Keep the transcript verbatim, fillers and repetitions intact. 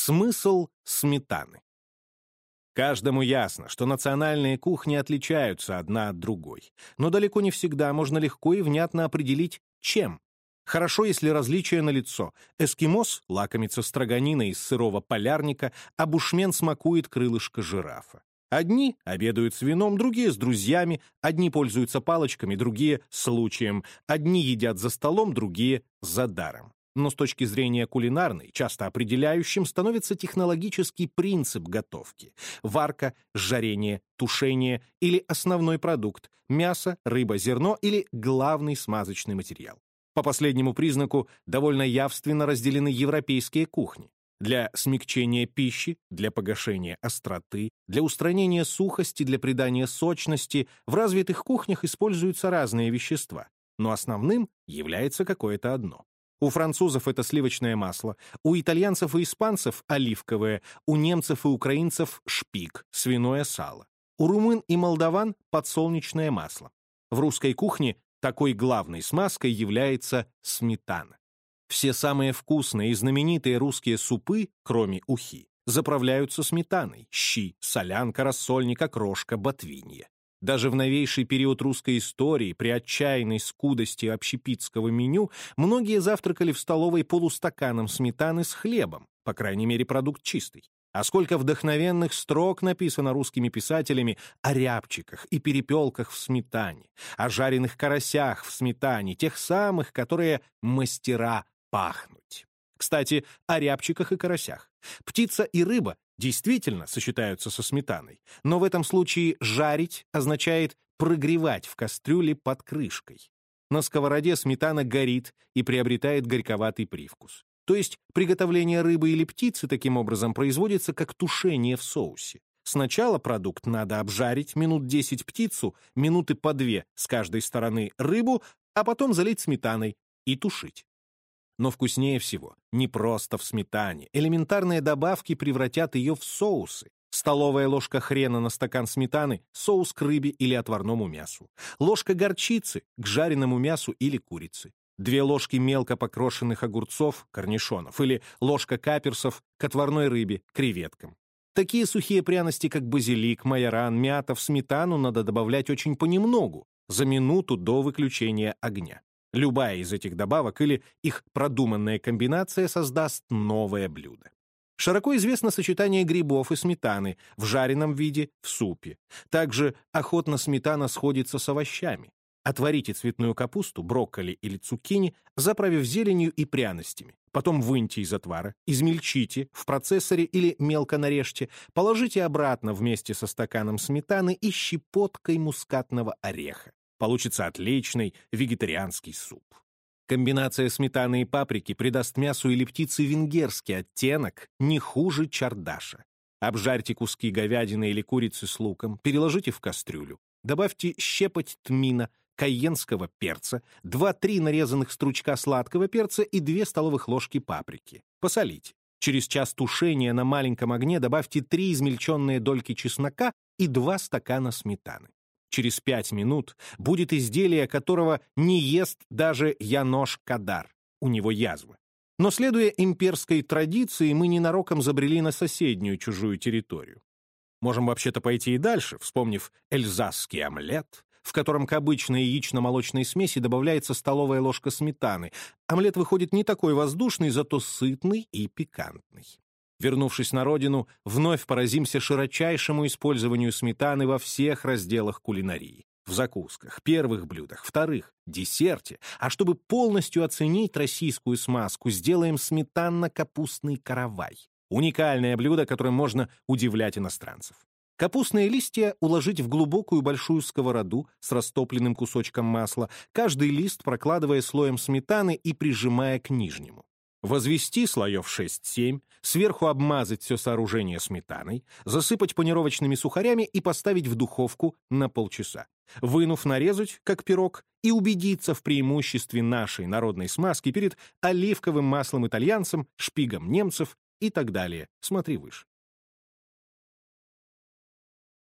Смысл сметаны. Каждому ясно, что национальные кухни отличаются одна от другой, но далеко не всегда можно легко и внятно определить, чем. Хорошо, если различие налицо. Эскимос лакомится строганиной из сырого полярника, а бушмен смакует крылышко жирафа. Одни обедают с вином, другие с друзьями, одни пользуются палочками, другие — случаем, одни едят за столом, другие — за даром. Но с точки зрения кулинарной, часто определяющим становится технологический принцип готовки. Варка, жарение, тушение или основной продукт, мясо, рыба, зерно или главный смазочный материал. По последнему признаку довольно явственно разделены европейские кухни. Для смягчения пищи, для погашения остроты, для устранения сухости, для придания сочности в развитых кухнях используются разные вещества, но основным является какое-то одно. У французов это сливочное масло, у итальянцев и испанцев — оливковое, у немцев и украинцев — шпик, свиное сало. У румын и молдаван — подсолнечное масло. В русской кухне такой главной смазкой является сметана. Все самые вкусные и знаменитые русские супы, кроме ухи, заправляются сметаной: щи, солянка, рассольник, окрошка, ботвинье. Даже в новейший период русской истории, при отчаянной скудости общепитского меню, многие завтракали в столовой полустаканом сметаны с хлебом, по крайней мере, продукт чистый. А сколько вдохновенных строк написано русскими писателями о рябчиках и перепелках в сметане, о жареных карасях в сметане, тех самых, которые мастера пахнуть. Кстати, о рябчиках и карасях. Птица и рыба действительно сочетаются со сметаной, но в этом случае жарить означает прогревать в кастрюле под крышкой. На сковороде сметана горит и приобретает горьковатый привкус. То есть приготовление рыбы или птицы таким образом производится как тушение в соусе. Сначала продукт надо обжарить, минут десять птицу, минуты по две с каждой стороны рыбу, а потом залить сметаной и тушить. Но вкуснее всего не просто в сметане. Элементарные добавки превратят ее в соусы. Столовая ложка хрена на стакан сметаны — соус к рыбе или отварному мясу. Ложка горчицы — к жареному мясу или курице. Две ложки мелко покрошенных огурцов, корнишонов, или ложка каперсов к отварной рыбе, креветкам. Такие сухие пряности, как базилик, майоран, мята, в сметану надо добавлять очень понемногу, за минуту до выключения огня. Любая из этих добавок или их продуманная комбинация создаст новое блюдо. Широко известно сочетание грибов и сметаны в жареном виде в супе. Также охотно сметана сходится с овощами. Отварите цветную капусту, брокколи или цукини, заправив зеленью и пряностями. Потом выньте из отвара, измельчите в процессоре или мелко нарежьте, положите обратно вместе со стаканом сметаны и щепоткой мускатного ореха. Получится отличный вегетарианский суп. Комбинация сметаны и паприки придаст мясу или птице венгерский оттенок не хуже чардаша. Обжарьте куски говядины или курицы с луком, переложите в кастрюлю. Добавьте щепоть тмина, кайенского перца, два-три нарезанных стручка сладкого перца и две столовых ложки паприки. Посолите. Через час тушения на маленьком огне добавьте три измельченные дольки чеснока и два стакана сметаны. Через пять минут будет изделие, которого не ест даже Янош Кадар. У него язва. Но, следуя имперской традиции, мы ненароком забрели на соседнюю чужую территорию. Можем вообще-то пойти и дальше, вспомнив эльзасский омлет, в котором к обычной яично-молочной смеси добавляется столовая ложка сметаны. Омлет выходит не такой воздушный, зато сытный и пикантный. Вернувшись на родину, вновь поразимся широчайшему использованию сметаны во всех разделах кулинарии. В закусках, первых блюдах, вторых, десерте. А чтобы полностью оценить российскую смазку, сделаем сметанно-капустный каравай. Уникальное блюдо, которым можно удивлять иностранцев. Капустные листья уложить в глубокую большую сковороду с растопленным кусочком масла, каждый лист прокладывая слоем сметаны и прижимая к нижнему. Возвести слоев шесть-семь, сверху обмазать все сооружение сметаной, засыпать панировочными сухарями и поставить в духовку на полчаса. Вынув, нарезать, как пирог, и убедиться в преимуществе нашей народной смазки перед оливковым маслом итальянцев, шпигом немцев и так далее. Смотри выше.